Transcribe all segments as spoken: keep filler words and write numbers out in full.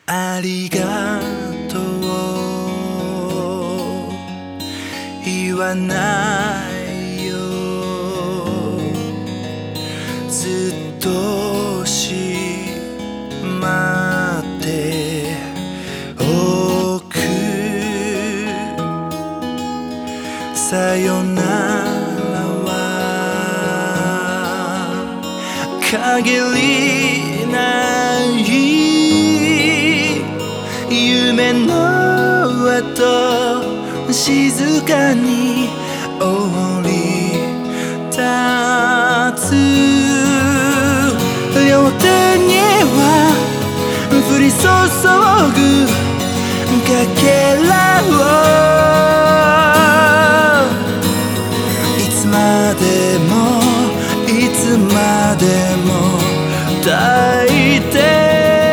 ありがとう言わないよ、ずっとしまっておく。さよならは限りない夢の後、静かに降り立つ。両手には降り注ぐかけらを、いつまでもいつまでも抱いて、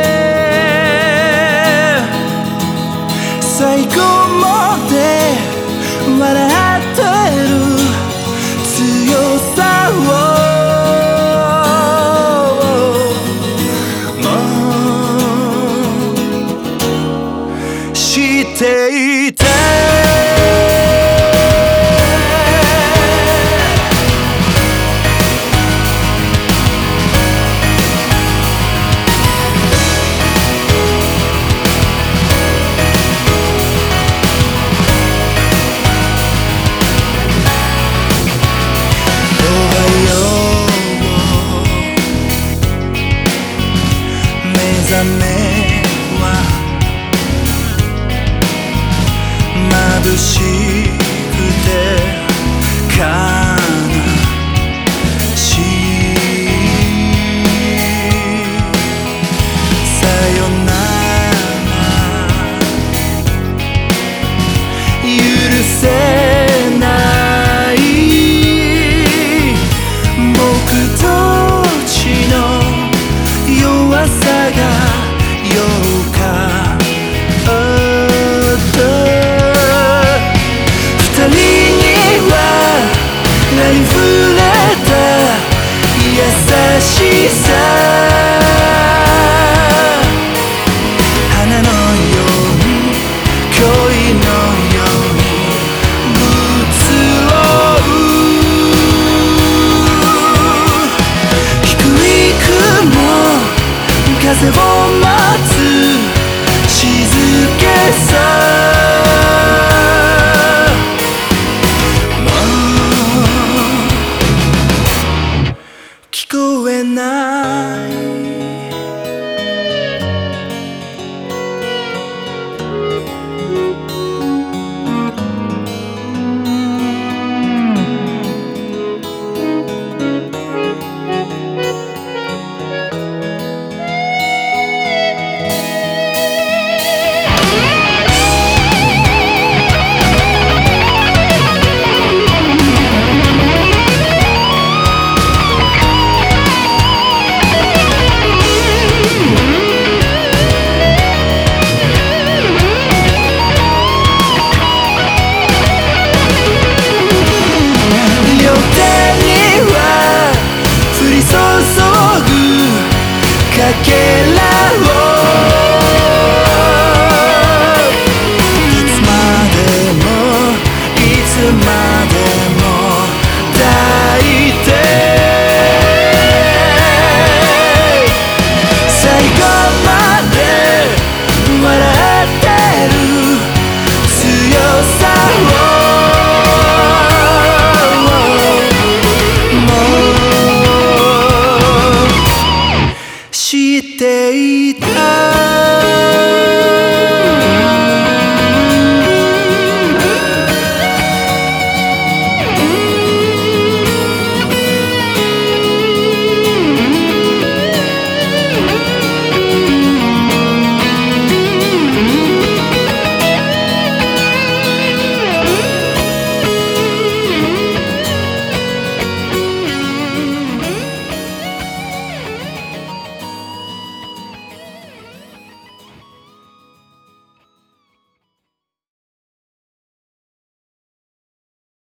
最後まで笑ってる強さを知っていて、眩しくて悲しい、さよなら許せない、僕たちの弱さがようか溢れた優しさ、花のように恋のように移ろう。低い雲、風を待つ静けさ、聞こえない。かけらをいつまでもいつまでも抱いて、最後まで笑ってる強さを知っていた。